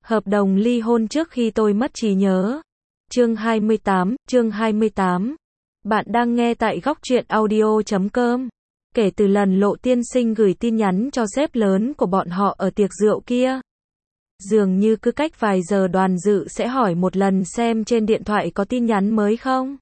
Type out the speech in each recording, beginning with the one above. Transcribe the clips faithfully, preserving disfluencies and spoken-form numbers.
Hợp đồng ly hôn trước khi tôi mất trí nhớ. Chương hai mươi tám, chương hai mươi tám. Bạn đang nghe tại góc truyện audio chấm com. Kể từ lần Lộ tiên sinh gửi tin nhắn cho sếp lớn của bọn họ ở tiệc rượu kia, dường như cứ cách vài giờ Đoàn Dự sẽ hỏi một lần xem trên điện thoại có tin nhắn mới không.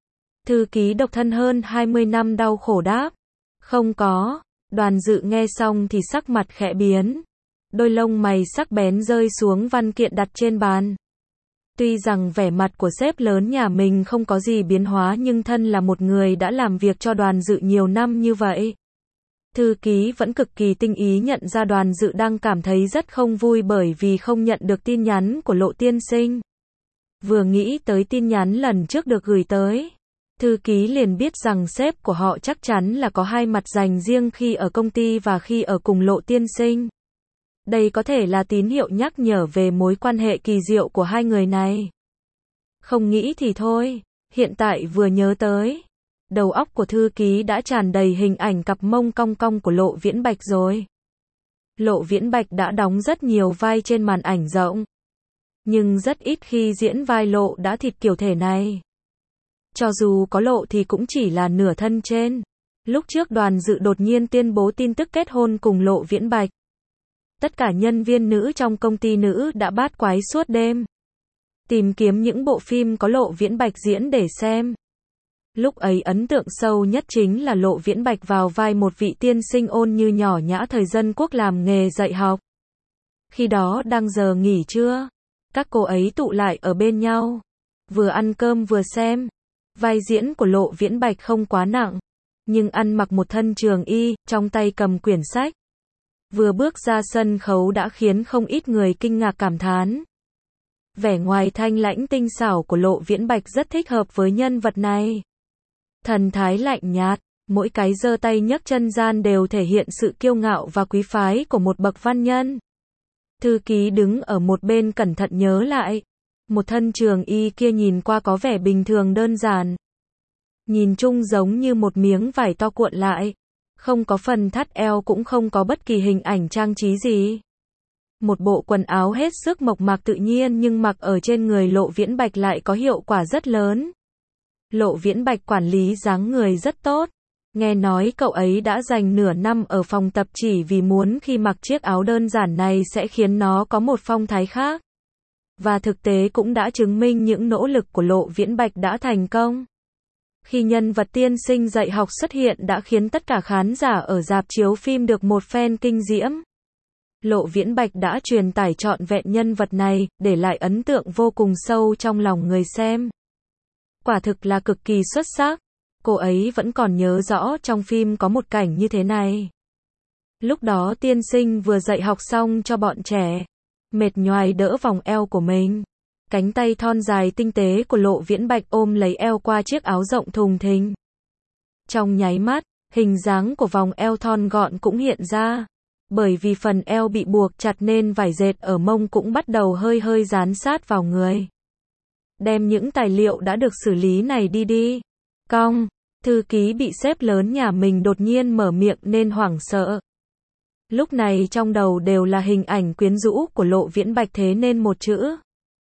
Thư ký độc thân hơn hai mươi năm đau khổ đáp. Không có. Đoàn Dự nghe xong thì sắc mặt khẽ biến. Đôi lông mày sắc bén rơi xuống văn kiện đặt trên bàn. Tuy rằng vẻ mặt của sếp lớn nhà mình không có gì biến hóa, nhưng thân là một người đã làm việc cho Đoàn Dự nhiều năm như vậy, thư ký vẫn cực kỳ tinh ý nhận ra Đoàn Dự đang cảm thấy rất không vui bởi vì không nhận được tin nhắn của Lộ tiên sinh. Vừa nghĩ tới tin nhắn lần trước được gửi tới, thư ký liền biết rằng sếp của họ chắc chắn là có hai mặt dành riêng khi ở công ty và khi ở cùng Lộ tiên sinh. Đây có thể là tín hiệu nhắc nhở về mối quan hệ kỳ diệu của hai người này. Không nghĩ thì thôi, hiện tại vừa nhớ tới, đầu óc của thư ký đã tràn đầy hình ảnh cặp mông cong cong của Lộ Viễn Bạch rồi. Lộ Viễn Bạch đã đóng rất nhiều vai trên màn ảnh rộng, nhưng rất ít khi diễn vai lộ đã thịt kiểu thể này. Cho dù có lộ thì cũng chỉ là nửa thân trên. Lúc trước Đoàn Dự đột nhiên tuyên bố tin tức kết hôn cùng Lộ Viễn Bạch. Tất cả nhân viên nữ trong công ty nữ đã bát quái suốt đêm, tìm kiếm những bộ phim có Lộ Viễn Bạch diễn để xem. Lúc ấy ấn tượng sâu nhất chính là Lộ Viễn Bạch vào vai một vị tiên sinh ôn như nhỏ nhã thời dân quốc làm nghề dạy học. Khi đó đang giờ nghỉ trưa, các cô ấy tụ lại ở bên nhau, vừa ăn cơm vừa xem. Vai diễn của Lộ Viễn Bạch không quá nặng, nhưng ăn mặc một thân trường y, trong tay cầm quyển sách. Vừa bước ra sân khấu đã khiến không ít người kinh ngạc cảm thán. Vẻ ngoài thanh lãnh tinh xảo của Lộ Viễn Bạch rất thích hợp với nhân vật này. Thần thái lạnh nhạt, mỗi cái giơ tay nhấc chân gian đều thể hiện sự kiêu ngạo và quý phái của một bậc văn nhân. Thư ký đứng ở một bên cẩn thận nhớ lại. Một thân trường y kia nhìn qua có vẻ bình thường đơn giản. Nhìn chung giống như một miếng vải to cuộn lại. Không có phần thắt eo cũng không có bất kỳ hình ảnh trang trí gì. Một bộ quần áo hết sức mộc mạc tự nhiên nhưng mặc ở trên người Lộ Viễn Bạch lại có hiệu quả rất lớn. Lộ Viễn Bạch quản lý dáng người rất tốt. Nghe nói cậu ấy đã dành nửa năm ở phòng tập chỉ vì muốn khi mặc chiếc áo đơn giản này sẽ khiến nó có một phong thái khác. Và thực tế cũng đã chứng minh những nỗ lực của Lộ Viễn Bạch đã thành công. Khi nhân vật tiên sinh dạy học xuất hiện đã khiến tất cả khán giả ở rạp chiếu phim được một phen kinh diễm. Lộ Viễn Bạch đã truyền tải trọn vẹn nhân vật này, để lại ấn tượng vô cùng sâu trong lòng người xem. Quả thực là cực kỳ xuất sắc. Cô ấy vẫn còn nhớ rõ trong phim có một cảnh như thế này. Lúc đó tiên sinh vừa dạy học xong cho bọn trẻ, mệt nhoài đỡ vòng eo của mình. Cánh tay thon dài tinh tế của Lộ Viễn Bạch ôm lấy eo qua chiếc áo rộng thùng thình. Trong nháy mắt, hình dáng của vòng eo thon gọn cũng hiện ra. Bởi vì phần eo bị buộc chặt nên vải dệt ở mông cũng bắt đầu hơi hơi dán sát vào người. Đem những tài liệu đã được xử lý này đi đi. Cong, thư ký bị sếp lớn nhà mình đột nhiên mở miệng nên hoảng sợ. Lúc này trong đầu đều là hình ảnh quyến rũ của Lộ Viễn Bạch thế nên một chữ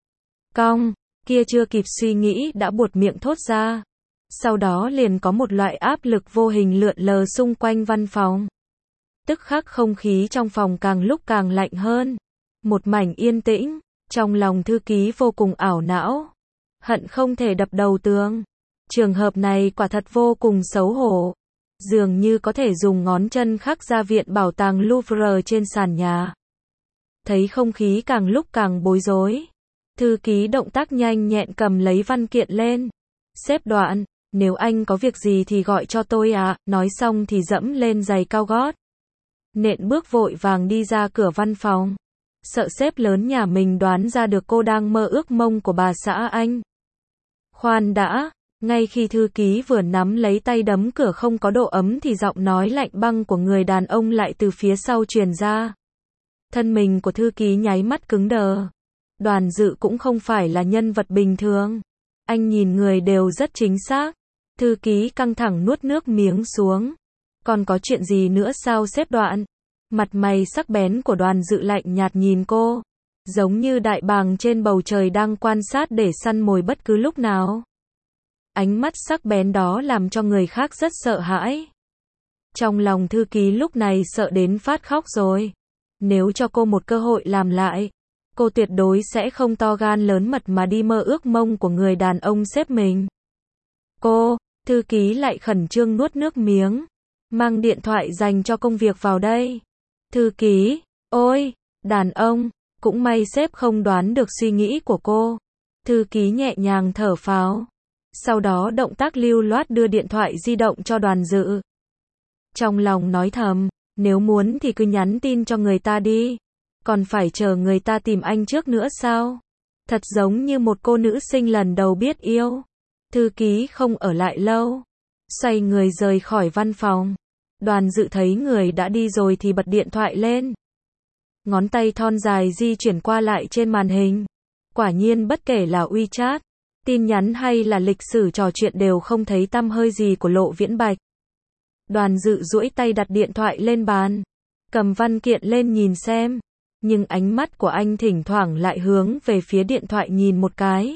cong, kia chưa kịp suy nghĩ đã buột miệng thốt ra. Sau đó liền có một loại áp lực vô hình lượn lờ xung quanh văn phòng. Tức khắc không khí trong phòng càng lúc càng lạnh hơn. Một mảnh yên tĩnh, trong lòng thư ký vô cùng ảo não. Hận không thể đập đầu tường. Trường hợp này quả thật vô cùng xấu hổ. Dường như có thể dùng ngón chân khắc ra viện bảo tàng Louvre trên sàn nhà. Thấy không khí càng lúc càng bối rối, thư ký động tác nhanh nhẹn cầm lấy văn kiện lên. Sếp Đoạn, nếu anh có việc gì thì gọi cho tôi à, nói xong thì dẫm lên giày cao gót. Nện bước vội vàng đi ra cửa văn phòng. Sợ sếp lớn nhà mình đoán ra được cô đang mơ ước mông của bà xã anh. Khoan đã, ngay khi thư ký vừa nắm lấy tay đấm cửa không có độ ấm thì giọng nói lạnh băng của người đàn ông lại từ phía sau truyền ra. Thân mình của thư ký nháy mắt cứng đờ. Đoàn Dự cũng không phải là nhân vật bình thường. Anh nhìn người đều rất chính xác. Thư ký căng thẳng nuốt nước miếng xuống. Còn có chuyện gì nữa sao sếp Đoạn? Mặt mày sắc bén của Đoàn Dự lạnh nhạt nhìn cô. giống như đại bàng trên bầu trời đang quan sát để săn mồi bất cứ lúc nào. Ánh mắt sắc bén đó làm cho người khác rất sợ hãi. Trong lòng thư ký lúc này sợ đến phát khóc rồi. Nếu cho cô một cơ hội làm lại, cô tuyệt đối sẽ không to gan lớn mật mà đi mơ ước mông của người đàn ông sếp mình. Cô, thư ký lại khẩn trương nuốt nước miếng. Mang điện thoại dành cho công việc vào đây. Thư ký, ôi, đàn ông, cũng may sếp không đoán được suy nghĩ của cô. Thư ký nhẹ nhàng thở phào. Sau đó động tác lưu loát đưa điện thoại di động cho Đoàn Dự. Trong lòng nói thầm, nếu muốn thì cứ nhắn tin cho người ta đi. Còn phải chờ người ta tìm anh trước nữa sao? Thật giống như một cô nữ sinh lần đầu biết yêu. Thư ký không ở lại lâu. Xoay người rời khỏi văn phòng. Đoàn Dự thấy người đã đi rồi thì bật điện thoại lên. Ngón tay thon dài di chuyển qua lại trên màn hình. Quả nhiên bất kể là WeChat, tin nhắn hay là lịch sử trò chuyện đều không thấy tăm hơi gì của Lộ Viễn Bạch. Đoàn Dự duỗi tay đặt điện thoại lên bàn. Cầm văn kiện lên nhìn xem. Nhưng ánh mắt của anh thỉnh thoảng lại hướng về phía điện thoại nhìn một cái.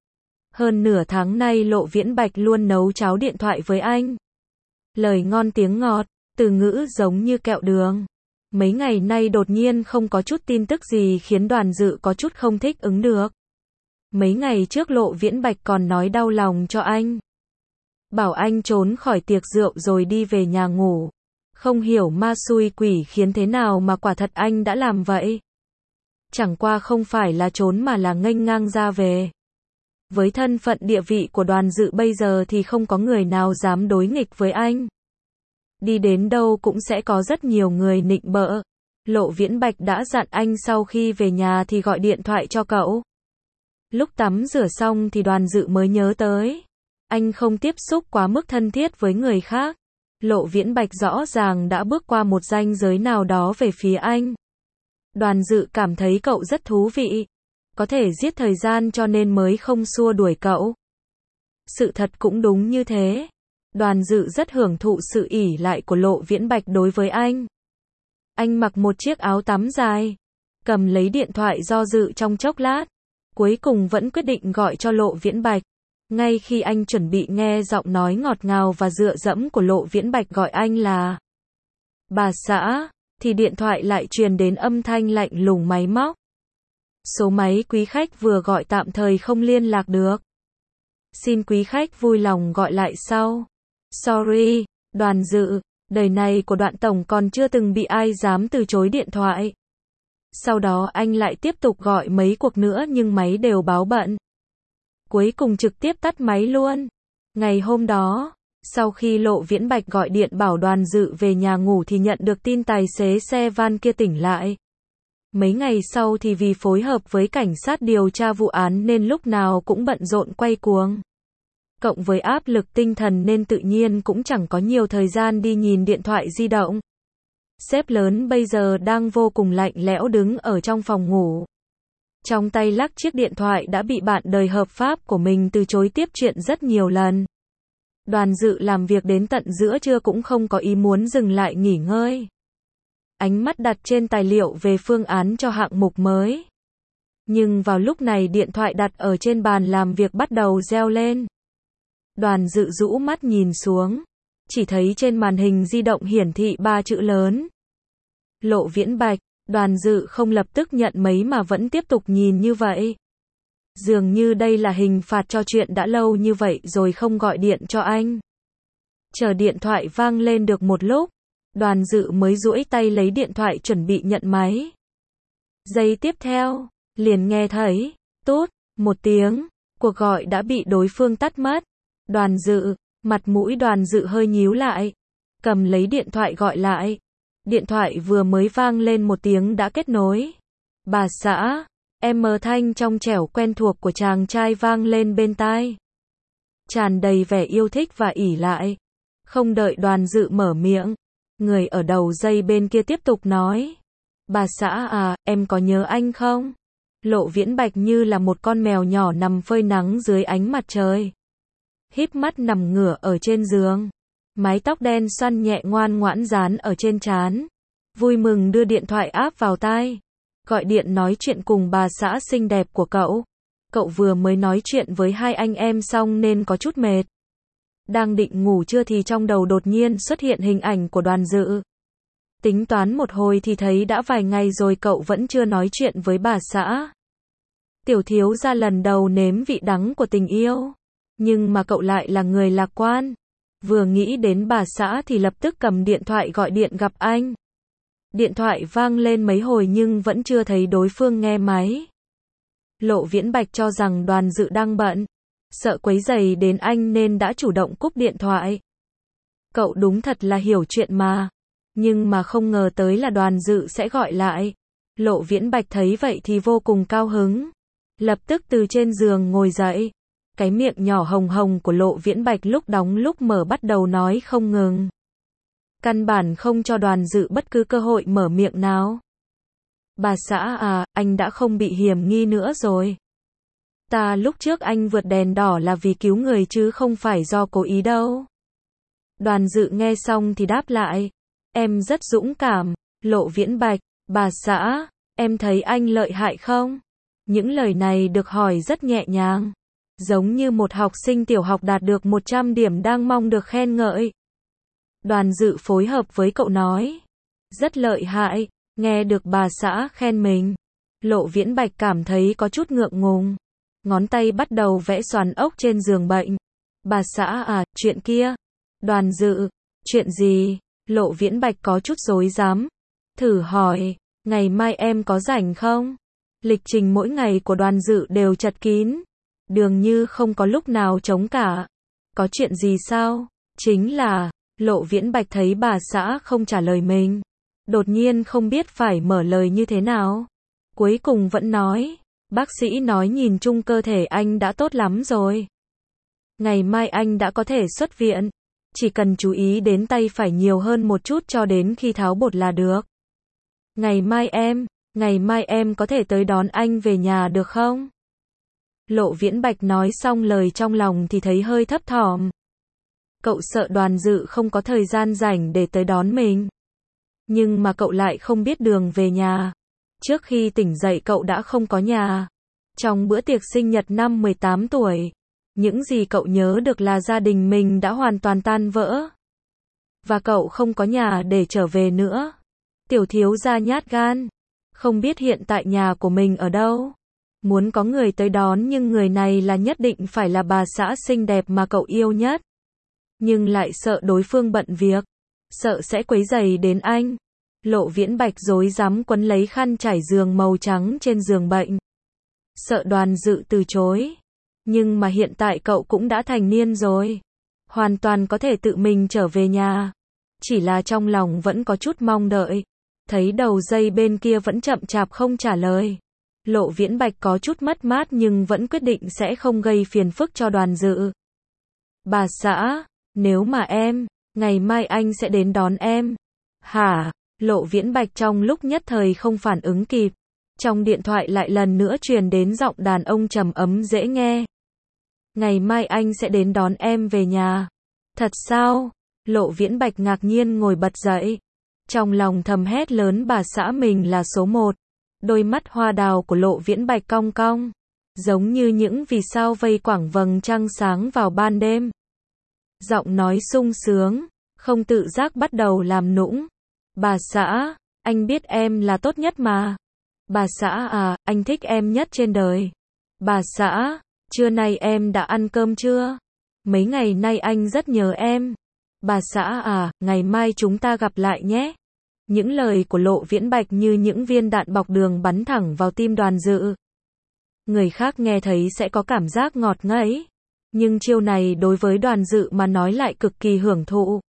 Hơn nửa tháng nay Lộ Viễn Bạch luôn nấu cháo điện thoại với anh. Lời ngon tiếng ngọt, từ ngữ giống như kẹo đường. Mấy ngày nay đột nhiên không có chút tin tức gì khiến Đoàn Dự có chút không thích ứng được. Mấy ngày trước Lộ Viễn Bạch còn nói đau lòng cho anh. Bảo anh trốn khỏi tiệc rượu rồi đi về nhà ngủ. Không hiểu ma xui quỷ khiến thế nào mà quả thật anh đã làm vậy. Chẳng qua không phải là trốn mà là nghênh ngang ra về. Với thân phận địa vị của Đoàn Dự bây giờ thì không có người nào dám đối nghịch với anh. Đi đến đâu cũng sẽ có rất nhiều người nịnh bợ. Lộ Viễn Bạch đã dặn anh sau khi về nhà thì gọi điện thoại cho cậu. Lúc tắm rửa xong thì Đoàn Dự mới nhớ tới. Anh không tiếp xúc quá mức thân thiết với người khác. Lộ Viễn Bạch rõ ràng đã bước qua một ranh giới nào đó về phía anh. Đoàn Dự cảm thấy cậu rất thú vị. Có thể giết thời gian cho nên mới không xua đuổi cậu. Sự thật cũng đúng như thế. Đoàn Dự rất hưởng thụ sự ỷ lại của Lộ Viễn Bạch đối với anh. Anh mặc một chiếc áo tắm dài. Cầm lấy điện thoại do dự trong chốc lát. Cuối cùng vẫn quyết định gọi cho Lộ Viễn Bạch. Ngay khi anh chuẩn bị nghe giọng nói ngọt ngào và dựa dẫm của Lộ Viễn Bạch gọi anh là bà xã, thì điện thoại lại truyền đến âm thanh lạnh lùng máy móc. Số máy quý khách vừa gọi tạm thời không liên lạc được. Xin quý khách vui lòng gọi lại sau. Sorry, Đoàn Dự, đời này của Đoạn tổng còn chưa từng bị ai dám từ chối điện thoại. Sau đó anh lại tiếp tục gọi mấy cuộc nữa nhưng máy đều báo bận. Cuối cùng trực tiếp tắt máy luôn. Ngày hôm đó, sau khi Lộ Viễn Bạch gọi điện bảo Đoàn Dự về nhà ngủ thì nhận được tin tài xế xe van kia tỉnh lại. Mấy ngày sau thì vì phối hợp với cảnh sát điều tra vụ án nên lúc nào cũng bận rộn quay cuồng. Cộng với áp lực tinh thần nên tự nhiên cũng chẳng có nhiều thời gian đi nhìn điện thoại di động. Sếp lớn bây giờ đang vô cùng lạnh lẽo đứng ở trong phòng ngủ. Trong tay lắc chiếc điện thoại đã bị bạn đời hợp pháp của mình từ chối tiếp chuyện rất nhiều lần. Đoàn Dự làm việc đến tận giữa trưa cũng không có ý muốn dừng lại nghỉ ngơi. Ánh mắt đặt trên tài liệu về phương án cho hạng mục mới. Nhưng vào lúc này điện thoại đặt ở trên bàn làm việc bắt đầu reo lên. Đoàn Dự rũ mắt nhìn xuống. Chỉ thấy trên màn hình di động hiển thị ba chữ lớn. Lộ Viễn Bạch. Đoàn Dự không lập tức nhận mấy mà vẫn tiếp tục nhìn như vậy. Dường như đây là hình phạt cho chuyện đã lâu như vậy rồi không gọi điện cho anh. Chờ điện thoại vang lên được một lúc, Đoàn Dự mới duỗi tay lấy điện thoại chuẩn bị nhận máy. Giây tiếp theo, liền nghe thấy, tút, một tiếng, cuộc gọi đã bị đối phương tắt mất. Đoàn Dự, mặt mũi Đoàn Dự hơi nhíu lại, cầm lấy điện thoại gọi lại. Điện thoại vừa mới vang lên một tiếng đã kết nối. Bà xã, em mờ thanh trong trẻo quen thuộc của chàng trai vang lên bên tai. Tràn đầy vẻ yêu thích và ỷ lại. Không đợi Đoàn Dự mở miệng, người ở đầu dây bên kia tiếp tục nói. Bà xã à, em có nhớ anh không? Lộ Viễn Bạch như là một con mèo nhỏ nằm phơi nắng dưới ánh mặt trời. Híp mắt nằm ngửa ở trên giường. Mái tóc đen xoăn nhẹ ngoan ngoãn dán ở trên trán. Vui mừng đưa điện thoại áp vào tai. gọi điện nói chuyện cùng bà xã xinh đẹp của cậu. Cậu vừa mới nói chuyện với hai anh em xong nên có chút mệt. Đang định ngủ trưa thì trong đầu đột nhiên xuất hiện hình ảnh của Đoàn Dự. Tính toán một hồi thì thấy đã vài ngày rồi cậu vẫn chưa nói chuyện với bà xã. Tiểu thiếu gia lần đầu nếm vị đắng của tình yêu. Nhưng mà cậu lại là người lạc quan. Vừa nghĩ đến bà xã thì lập tức cầm điện thoại gọi điện gặp anh. Điện thoại vang lên mấy hồi nhưng vẫn chưa thấy đối phương nghe máy. Lộ Viễn Bạch cho rằng Đoàn Dự đang bận, sợ quấy rầy đến anh nên đã chủ động cúp điện thoại. Cậu đúng thật là hiểu chuyện mà. Nhưng mà không ngờ tới là Đoàn Dự sẽ gọi lại. Lộ Viễn Bạch thấy vậy thì vô cùng cao hứng. Lập tức từ trên giường ngồi dậy. Cái miệng nhỏ hồng hồng của Lộ Viễn Bạch lúc đóng lúc mở bắt đầu nói không ngừng. Căn bản không cho Đoàn Dự bất cứ cơ hội mở miệng nào. Bà xã à, anh đã không bị hiểm nghi nữa rồi. Ta lúc trước anh vượt đèn đỏ là vì cứu người chứ không phải do cố ý đâu. Đoàn Dự nghe xong thì đáp lại. Em rất dũng cảm. Lộ Viễn Bạch, bà xã, em thấy anh lợi hại không? Những lời này được hỏi rất nhẹ nhàng. Giống như một học sinh tiểu học đạt được một trăm điểm đang mong được khen ngợi. Đoàn Dự phối hợp với cậu nói. Rất lợi hại, nghe được bà xã khen mình. Lộ Viễn Bạch cảm thấy có chút ngượng ngùng. Ngón tay bắt đầu vẽ xoàn ốc trên giường bệnh. Bà xã à, chuyện kia. Đoàn Dự, chuyện gì? Lộ Viễn Bạch có chút rối rắm. Thử hỏi, ngày mai em có rảnh không? Lịch trình mỗi ngày của Đoàn Dự đều chật kín. Dường như không có lúc nào trống cả. Có chuyện gì sao? Chính là, Lộ Viễn Bạch thấy bà xã không trả lời mình. Đột nhiên không biết phải mở lời như thế nào. Cuối cùng vẫn nói, bác sĩ nói nhìn chung cơ thể anh đã tốt lắm rồi. Ngày mai anh đã có thể xuất viện. Chỉ cần chú ý đến tay phải nhiều hơn một chút cho đến khi tháo bột là được. Ngày mai em, ngày mai em có thể tới đón anh về nhà được không? Lộ Viễn Bạch nói xong lời trong lòng thì thấy hơi thấp thỏm. Cậu sợ Đoàn Dự không có thời gian rảnh để tới đón mình. Nhưng mà cậu lại không biết đường về nhà. Trước khi tỉnh dậy cậu đã không có nhà. Trong bữa tiệc sinh nhật năm mười tám tuổi, những gì cậu nhớ được là gia đình mình đã hoàn toàn tan vỡ. Và cậu không có nhà để trở về nữa. Tiểu thiếu gia nhát gan. Không biết hiện tại nhà của mình ở đâu. Muốn có người tới đón nhưng người này là nhất định phải là bà xã xinh đẹp mà cậu yêu nhất. Nhưng lại sợ đối phương bận việc. Sợ sẽ quấy rầy đến anh. Lộ Viễn Bạch rối rắm quấn lấy khăn trải giường màu trắng trên giường bệnh. Sợ Đoàn Dự từ chối. Nhưng mà hiện tại cậu cũng đã thành niên rồi. Hoàn toàn có thể tự mình trở về nhà. Chỉ là trong lòng vẫn có chút mong đợi. Thấy đầu dây bên kia vẫn chậm chạp không trả lời. Lộ Viễn Bạch có chút mất mát nhưng vẫn quyết định sẽ không gây phiền phức cho Đoàn Dự. Bà xã, nếu mà em, ngày mai anh sẽ đến đón em. Hả? Lộ Viễn Bạch trong lúc nhất thời không phản ứng kịp. Trong điện thoại lại lần nữa truyền đến giọng đàn ông trầm ấm dễ nghe. Ngày mai anh sẽ đến đón em về nhà. Thật sao? Lộ Viễn Bạch ngạc nhiên ngồi bật dậy. Trong lòng thầm hét lớn bà xã mình là số một. Đôi mắt hoa đào của Lộ Viễn Bạch cong cong. Giống như những vì sao vây quảng vầng trăng sáng vào ban đêm. Giọng nói sung sướng, không tự giác bắt đầu làm nũng. Bà xã, anh biết em là tốt nhất mà. Bà xã à, anh thích em nhất trên đời. Bà xã, trưa nay em đã ăn cơm chưa? Mấy ngày nay anh rất nhớ em. Bà xã à, ngày mai chúng ta gặp lại nhé. Những lời của Lộ Viễn Bạch như những viên đạn bọc đường bắn thẳng vào tim Đoàn Dự. Người khác nghe thấy sẽ có cảm giác ngọt ngấy. Nhưng chiêu này đối với Đoàn Dự mà nói lại cực kỳ hưởng thụ.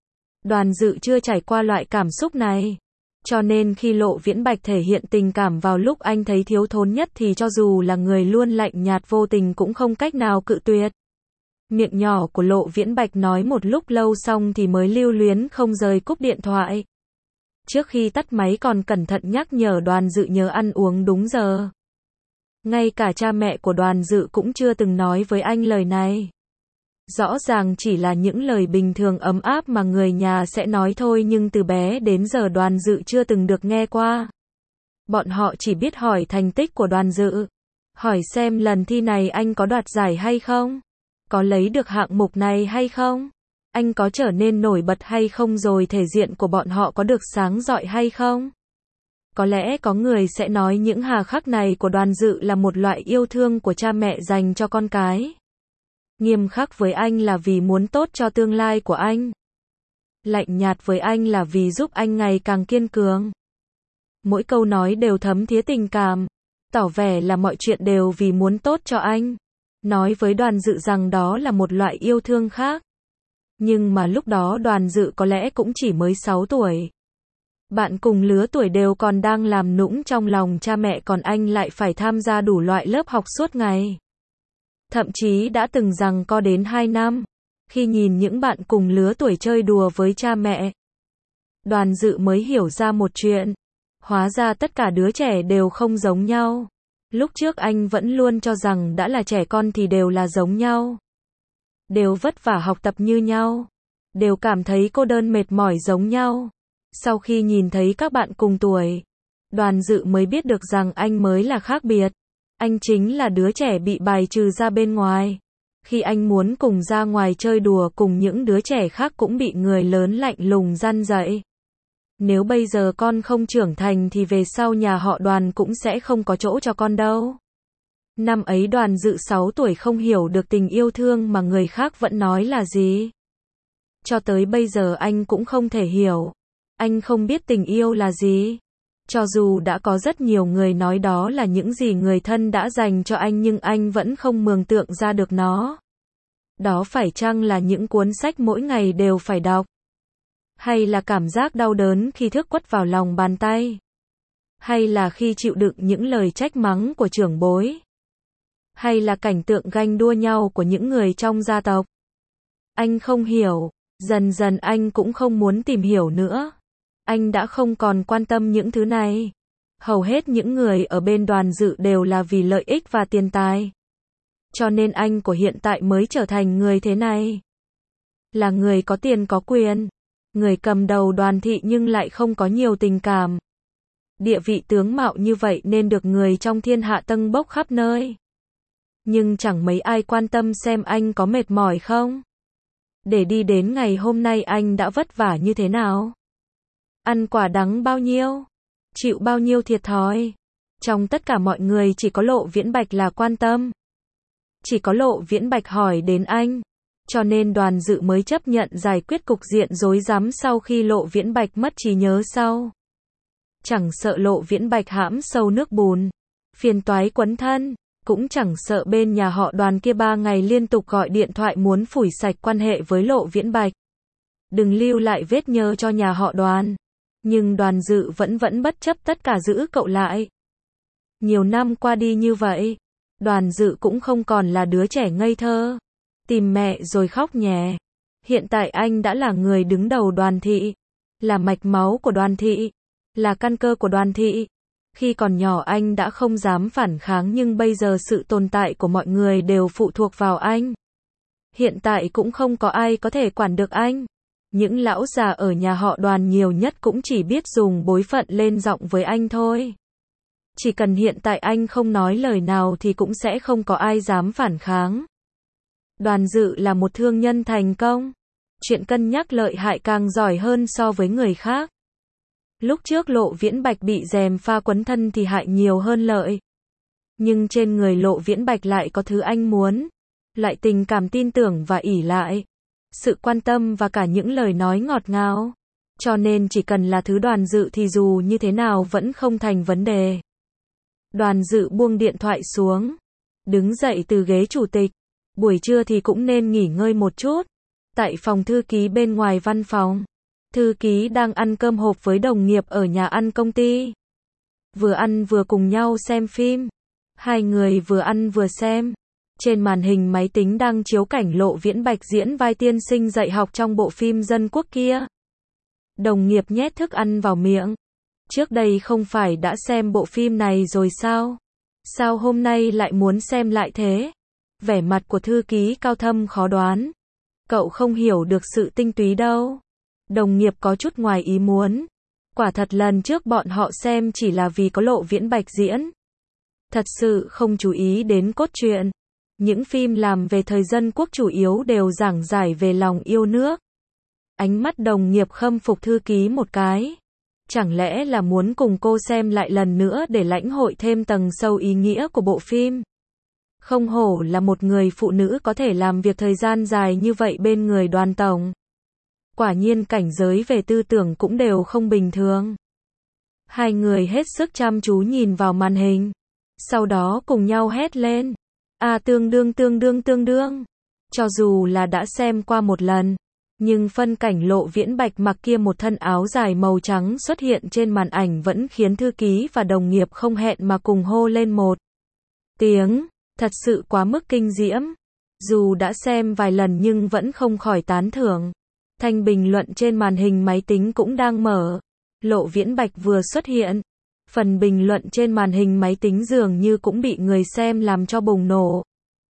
Đoàn Dự chưa trải qua loại cảm xúc này. Cho nên khi Lộ Viễn Bạch thể hiện tình cảm vào lúc anh thấy thiếu thốn nhất thì cho dù là người luôn lạnh nhạt vô tình cũng không cách nào cự tuyệt. Miệng nhỏ của Lộ Viễn Bạch nói một lúc lâu xong thì mới lưu luyến không rời cúp điện thoại. Trước khi tắt máy còn cẩn thận nhắc nhở Đoàn Dự nhớ ăn uống đúng giờ. Ngay cả cha mẹ của Đoàn Dự cũng chưa từng nói với anh lời này. Rõ ràng chỉ là những lời bình thường ấm áp mà người nhà sẽ nói thôi nhưng từ bé đến giờ Đoàn Dự chưa từng được nghe qua. Bọn họ chỉ biết hỏi thành tích của Đoàn Dự. Hỏi xem lần thi này anh có đoạt giải hay không? Có lấy được hạng mục này hay không? Anh có trở nên nổi bật hay không, rồi thể diện của bọn họ có được sáng rọi hay không? Có lẽ có người sẽ nói những hà khắc này của Đoàn Dự là một loại yêu thương của cha mẹ dành cho con cái. Nghiêm khắc với anh là vì muốn tốt cho tương lai của anh. Lạnh nhạt với anh là vì giúp anh ngày càng kiên cường. Mỗi câu nói đều thấm thía tình cảm, tỏ vẻ là mọi chuyện đều vì muốn tốt cho anh. Nói với Đoàn Dự rằng đó là một loại yêu thương khác. Nhưng mà lúc đó Đoàn Dự có lẽ cũng chỉ mới sáu tuổi. Bạn cùng lứa tuổi đều còn đang làm nũng trong lòng cha mẹ, còn anh lại phải tham gia đủ loại lớp học suốt ngày. Thậm chí đã từng giằng co đến hai năm. Khi nhìn những bạn cùng lứa tuổi chơi đùa với cha mẹ, Đoàn Dự mới hiểu ra một chuyện. Hóa ra tất cả đứa trẻ đều không giống nhau. Lúc trước anh vẫn luôn cho rằng đã là trẻ con thì đều là giống nhau. Đều vất vả học tập như nhau. Đều cảm thấy cô đơn mệt mỏi giống nhau. Sau khi nhìn thấy các bạn cùng tuổi, Đoàn Dự mới biết được rằng anh mới là khác biệt. Anh chính là đứa trẻ bị bài trừ ra bên ngoài. Khi anh muốn cùng ra ngoài chơi đùa cùng những đứa trẻ khác cũng bị người lớn lạnh lùng răn dạy. Nếu bây giờ con không trưởng thành thì về sau nhà họ Đoàn cũng sẽ không có chỗ cho con đâu. Năm ấy Đoàn Dự sáu tuổi, không hiểu được tình yêu thương mà người khác vẫn nói là gì. Cho tới bây giờ anh cũng không thể hiểu. Anh không biết tình yêu là gì. Cho dù đã có rất nhiều người nói đó là những gì người thân đã dành cho anh, nhưng anh vẫn không mường tượng ra được nó. Đó phải chăng là những cuốn sách mỗi ngày đều phải đọc? Hay là cảm giác đau đớn khi thước quất vào lòng bàn tay? Hay là khi chịu đựng những lời trách mắng của trưởng bối? Hay là cảnh tượng ganh đua nhau của những người trong gia tộc? Anh không hiểu. Dần dần anh cũng không muốn tìm hiểu nữa. Anh đã không còn quan tâm những thứ này. Hầu hết những người ở bên Đoàn Dự đều là vì lợi ích và tiền tài. Cho nên anh của hiện tại mới trở thành người thế này. Là người có tiền có quyền. Người cầm đầu Đoàn thị nhưng lại không có nhiều tình cảm. Địa vị tướng mạo như vậy nên được người trong thiên hạ tâng bốc khắp nơi. Nhưng chẳng mấy ai quan tâm xem anh có mệt mỏi không. Để đi đến ngày hôm nay anh đã vất vả như thế nào. Ăn quả đắng bao nhiêu. Chịu bao nhiêu thiệt thòi. Trong tất cả mọi người chỉ có Lộ Viễn Bạch là quan tâm. Chỉ có Lộ Viễn Bạch hỏi đến anh. Cho nên Đoàn Dự mới chấp nhận giải quyết cục diện rối rắm sau khi Lộ Viễn Bạch mất trí nhớ sau. Chẳng sợ Lộ Viễn Bạch hãm sâu nước bùn, phiền toái quấn thân. Cũng chẳng sợ bên nhà họ Đoàn kia ba ngày liên tục gọi điện thoại muốn phủi sạch quan hệ với Lộ Viễn Bạch. Đừng lưu lại vết nhơ cho nhà họ Đoàn. Nhưng Đoàn Dự vẫn vẫn bất chấp tất cả giữ cậu lại. Nhiều năm qua đi như vậy, Đoàn Dự cũng không còn là đứa trẻ ngây thơ. Tìm mẹ rồi khóc nhè. Hiện tại anh đã là người đứng đầu Đoàn thị. Là mạch máu của Đoàn thị. Là căn cơ của Đoàn thị. Khi còn nhỏ anh đã không dám phản kháng, nhưng bây giờ sự tồn tại của mọi người đều phụ thuộc vào anh. Hiện tại cũng không có ai có thể quản được anh. Những lão già ở nhà họ Đoàn nhiều nhất cũng chỉ biết dùng bối phận lên giọng với anh thôi. Chỉ cần hiện tại anh không nói lời nào thì cũng sẽ không có ai dám phản kháng. Đoàn Dự là một thương nhân thành công. Chuyện cân nhắc lợi hại càng giỏi hơn so với người khác. Lúc trước Lộ Viễn Bạch bị gièm pha quấn thân thì hại nhiều hơn lợi. Nhưng trên người Lộ Viễn Bạch lại có thứ anh muốn. Lại tình cảm tin tưởng và ỷ lại. Sự quan tâm và cả những lời nói ngọt ngào. Cho nên chỉ cần là thứ Đoàn Dự thì dù như thế nào vẫn không thành vấn đề. Đoàn Dự buông điện thoại xuống. Đứng dậy từ ghế chủ tịch. Buổi trưa thì cũng nên nghỉ ngơi một chút. Tại phòng thư ký bên ngoài văn phòng. Thư ký đang ăn cơm hộp với đồng nghiệp ở nhà ăn công ty. Vừa ăn vừa cùng nhau xem phim. Hai người vừa ăn vừa xem. Trên màn hình máy tính đang chiếu cảnh Lộ Viễn Bạch diễn vai tiên sinh dạy học trong bộ phim Dân Quốc kia. Đồng nghiệp nhét thức ăn vào miệng. Trước đây không phải đã xem bộ phim này rồi sao? Sao hôm nay lại muốn xem lại thế? Vẻ mặt của thư ký cao thâm khó đoán. Cậu không hiểu được sự tinh túy đâu. Đồng nghiệp có chút ngoài ý muốn. Quả thật lần trước bọn họ xem chỉ là vì có Lộ Viễn Bạch diễn. Thật sự không chú ý đến cốt truyện. Những phim làm về thời dân quốc chủ yếu đều giảng giải về lòng yêu nước. Ánh mắt đồng nghiệp khâm phục thư ký một cái. Chẳng lẽ là muốn cùng cô xem lại lần nữa để lãnh hội thêm tầng sâu ý nghĩa của bộ phim? Không hổ là một người phụ nữ có thể làm việc thời gian dài như vậy bên người Đoàn tổng. Quả nhiên cảnh giới về tư tưởng cũng đều không bình thường. Hai người hết sức chăm chú nhìn vào màn hình. Sau đó cùng nhau hét lên. À tương đương tương đương tương đương. Cho dù là đã xem qua một lần, nhưng phân cảnh Lộ Viễn Bạch mặc kia một thân áo dài màu trắng xuất hiện trên màn ảnh vẫn khiến thư ký và đồng nghiệp không hẹn mà cùng hô lên một tiếng. Thật sự quá mức kinh diễm. Dù đã xem vài lần nhưng vẫn không khỏi tán thưởng. Thanh bình luận trên màn hình máy tính cũng đang mở. Lộ Viễn Bạch vừa xuất hiện. Phần bình luận trên màn hình máy tính dường như cũng bị người xem làm cho bùng nổ.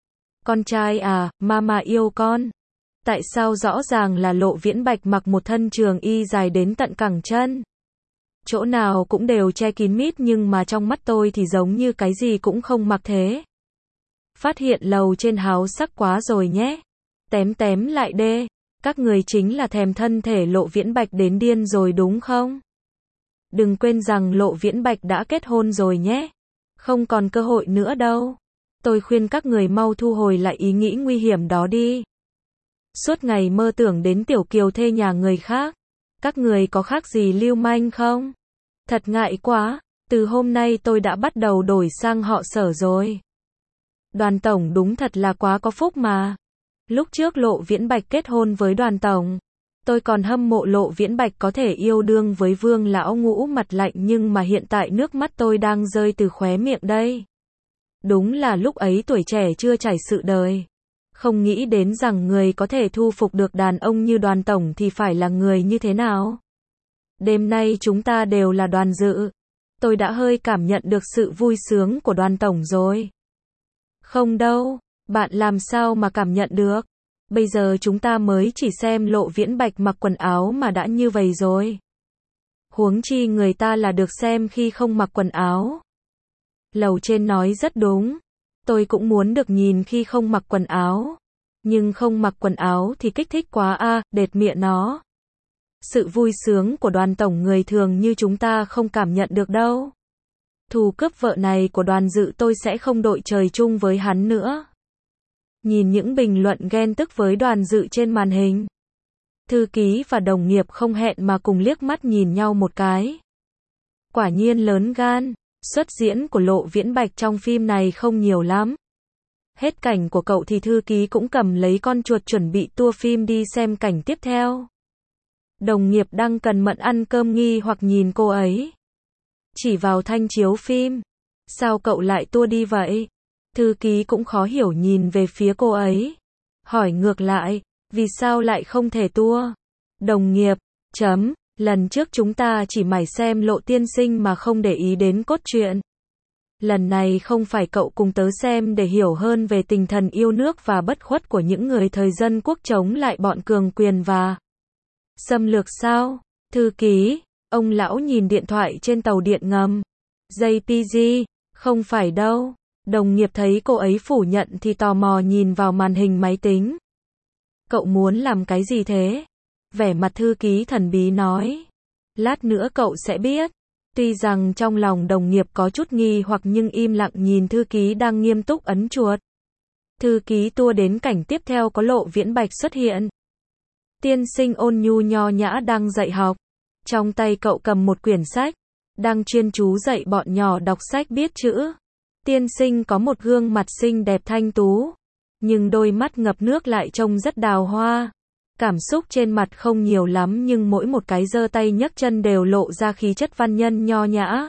Con trai à, mama yêu con. Tại sao rõ ràng là Lộ Viễn Bạch mặc một thân trường y dài đến tận cẳng chân. Chỗ nào cũng đều che kín mít nhưng mà trong mắt tôi thì giống như cái gì cũng không mặc thế. Phát hiện lầu trên háo sắc quá rồi nhé. Tém tém lại đê. Các người chính là thèm thân thể Lộ Viễn Bạch đến điên rồi đúng không? Đừng quên rằng Lộ Viễn Bạch đã kết hôn rồi nhé. Không còn cơ hội nữa đâu. Tôi khuyên các người mau thu hồi lại ý nghĩ nguy hiểm đó đi. Suốt ngày mơ tưởng đến tiểu kiều thê nhà người khác. Các người có khác gì lưu manh không? Thật ngại quá. Từ hôm nay tôi đã bắt đầu đổi sang họ Sở rồi. Đoàn tổng đúng thật là quá có phúc mà. Lúc trước Lộ Viễn Bạch kết hôn với Đoàn tổng, tôi còn hâm mộ Lộ Viễn Bạch có thể yêu đương với Vương lão ngũ mặt lạnh nhưng mà hiện tại nước mắt tôi đang rơi từ khóe miệng đây. Đúng là lúc ấy tuổi trẻ chưa trải sự đời. Không nghĩ đến rằng người có thể thu phục được đàn ông như Đoàn tổng thì phải là người như thế nào. Đêm nay chúng ta đều là đoàn dự. Tôi đã hơi cảm nhận được sự vui sướng của Đoàn tổng rồi. Không đâu, bạn làm sao mà cảm nhận được. Bây giờ chúng ta mới chỉ xem Lộ Viễn Bạch mặc quần áo mà đã như vậy rồi. Huống chi người ta là được xem khi không mặc quần áo. Lầu trên nói rất đúng. Tôi cũng muốn được nhìn khi không mặc quần áo. Nhưng không mặc quần áo thì kích thích quá a, à, đệt miệng nó. Sự vui sướng của Đoàn tổng người thường như chúng ta không cảm nhận được đâu. Thù cướp vợ này của Đoàn dự tôi sẽ không đội trời chung với hắn nữa. Nhìn những bình luận ghen tức với Đoàn dự trên màn hình. Thư ký và đồng nghiệp không hẹn mà cùng liếc mắt nhìn nhau một cái. Quả nhiên lớn gan. Xuất diễn của Lộ Viễn Bạch trong phim này không nhiều lắm. Hết cảnh của cậu thì thư ký cũng cầm lấy con chuột chuẩn bị tua phim đi xem cảnh tiếp theo. Đồng nghiệp đang cần mẫn ăn cơm nghi hoặc nhìn cô ấy. Chỉ vào thanh chiếu phim. Sao cậu lại tua đi vậy? Thư ký cũng khó hiểu nhìn về phía cô ấy. Hỏi ngược lại, vì sao lại không thể tua? Đồng nghiệp, chấm, lần trước chúng ta chỉ mải xem Lộ tiên sinh mà không để ý đến cốt truyện. Lần này không phải cậu cùng tớ xem để hiểu hơn về tinh thần yêu nước và bất khuất của những người thời dân quốc chống lại bọn cường quyền và xâm lược sao? Thư ký, ông lão nhìn điện thoại trên tàu điện ngầm. gi pê giê, không phải đâu. Đồng nghiệp thấy cô ấy phủ nhận thì tò mò nhìn vào màn hình máy tính. Cậu muốn làm cái gì thế? Vẻ mặt thư ký thần bí nói. Lát nữa cậu sẽ biết. Tuy rằng trong lòng đồng nghiệp có chút nghi hoặc nhưng im lặng nhìn thư ký đang nghiêm túc ấn chuột. Thư ký tua đến cảnh tiếp theo có Lộ Viễn Bạch xuất hiện. Tiên sinh ôn nhu nho nhã đang dạy học. Trong tay cậu cầm một quyển sách. Đang chuyên chú dạy bọn nhỏ đọc sách biết chữ. Tiên sinh có một gương mặt xinh đẹp thanh tú. Nhưng đôi mắt ngập nước lại trông rất đào hoa. Cảm xúc trên mặt không nhiều lắm nhưng mỗi một cái giơ tay nhấc chân đều lộ ra khí chất văn nhân nho nhã.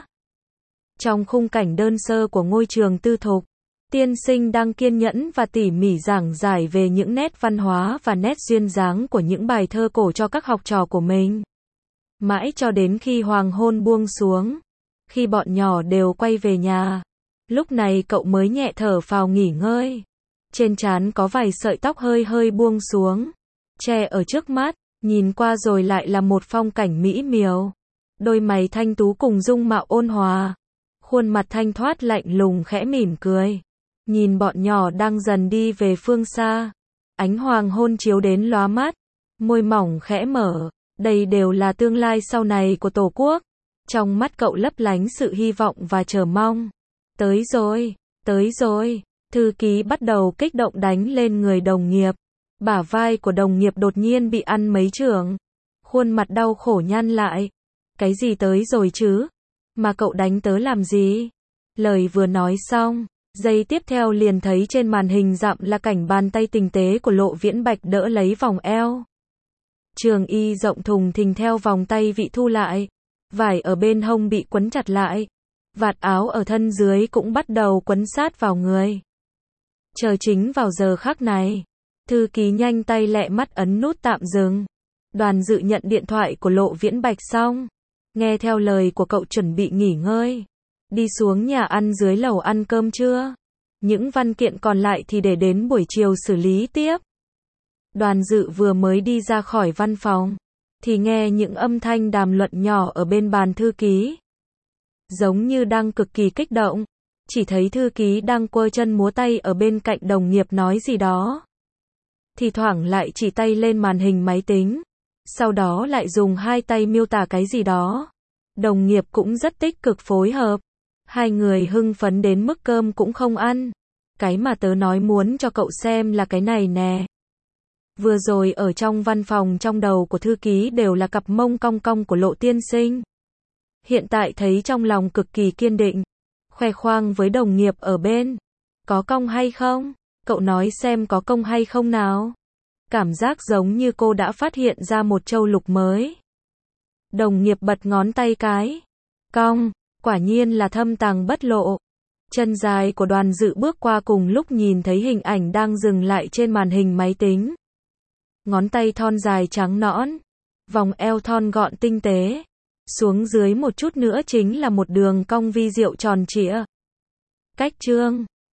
Trong khung cảnh đơn sơ của ngôi trường tư thục, tiên sinh đang kiên nhẫn và tỉ mỉ giảng giải về những nét văn hóa và nét duyên dáng của những bài thơ cổ cho các học trò của mình. Mãi cho đến khi hoàng hôn buông xuống, khi bọn nhỏ đều quay về nhà, lúc này cậu mới nhẹ thở phào nghỉ ngơi. Trên trán có vài sợi tóc hơi hơi buông xuống, che ở trước mắt, nhìn qua rồi lại là một phong cảnh mỹ miều. đôi mày thanh tú cùng dung mạo ôn hòa, khuôn mặt thanh thoát lạnh lùng khẽ mỉm cười, nhìn bọn nhỏ đang dần đi về phương xa, ánh hoàng hôn chiếu đến lóa mắt, môi mỏng khẽ mở, đây đều là tương lai sau này của Tổ quốc. Trong mắt cậu lấp lánh sự hy vọng và chờ mong. Tới rồi, tới rồi, thư ký bắt đầu kích động đánh lên người đồng nghiệp. Bả vai của đồng nghiệp đột nhiên bị ăn mấy chưởng. Khuôn mặt đau khổ nhăn lại. Cái gì tới rồi chứ? Mà cậu đánh tớ làm gì? Lời vừa nói xong, giây tiếp theo liền thấy trên màn hình dặm là cảnh bàn tay tinh tế của Lộ Viễn Bạch đỡ lấy vòng eo. Trường y rộng thùng thình theo vòng tay vị thu lại. Vải ở bên hông bị quấn chặt lại. Vạt áo ở thân dưới cũng bắt đầu quấn sát vào người. Chờ chính vào giờ khắc này, thư ký nhanh tay lẹ mắt ấn nút tạm dừng. Đoàn Dự nhận điện thoại của Lộ Viễn Bạch xong, nghe theo lời của cậu chuẩn bị nghỉ ngơi, đi xuống nhà ăn dưới lầu ăn cơm trưa. Những văn kiện còn lại thì để đến buổi chiều xử lý tiếp. Đoàn Dự vừa mới đi ra khỏi văn phòng, thì nghe những âm thanh đàm luận nhỏ ở bên bàn thư ký. Giống như đang cực kỳ kích động, chỉ thấy thư ký đang quơ chân múa tay ở bên cạnh đồng nghiệp nói gì đó. Thì thoảng lại chỉ tay lên màn hình máy tính, sau đó lại dùng hai tay miêu tả cái gì đó. Đồng nghiệp cũng rất tích cực phối hợp. Hai người hưng phấn đến mức cơm cũng không ăn. Cái mà tớ nói muốn cho cậu xem là cái này nè. Vừa rồi ở trong văn phòng trong đầu của thư ký đều là cặp mông cong cong của Lộ tiên sinh. Hiện tại thấy trong lòng cực kỳ kiên định, khoe khoang với đồng nghiệp ở bên. Có cong hay không? Cậu nói xem có cong hay không nào? Cảm giác giống như cô đã phát hiện ra một châu lục mới. Đồng nghiệp bật ngón tay cái. Cong, quả nhiên là thâm tàng bất lộ. Chân dài của Đoàn Dự bước qua cùng lúc nhìn thấy hình ảnh đang dừng lại trên màn hình máy tính. Ngón tay thon dài trắng nõn, vòng eo thon gọn tinh tế, xuống dưới một chút nữa chính là một đường cong vi diệu tròn trịa. Cách trương